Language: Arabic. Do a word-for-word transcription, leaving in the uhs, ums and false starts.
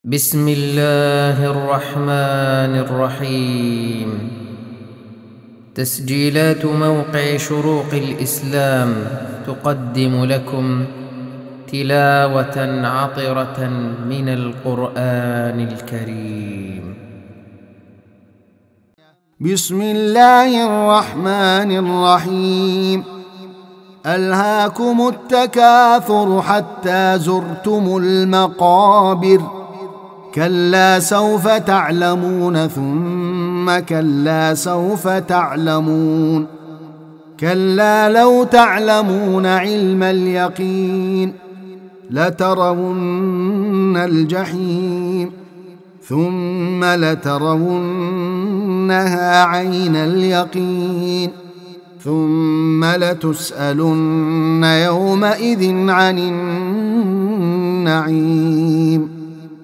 بسم الله الرحمن الرحيم. تسجيلات موقع شروق الإسلام تقدم لكم تلاوة عطرة من القرآن الكريم. بسم الله الرحمن الرحيم. ألهاكم التكاثر حتى زرتم المقابر، كلا سوف تعلمون ثم كلا سوف تعلمون، كلا لو تعلمون علم اليقين لترون الجحيم ثم لترونها عين اليقين ثم لتسألن يومئذ عن النعيم.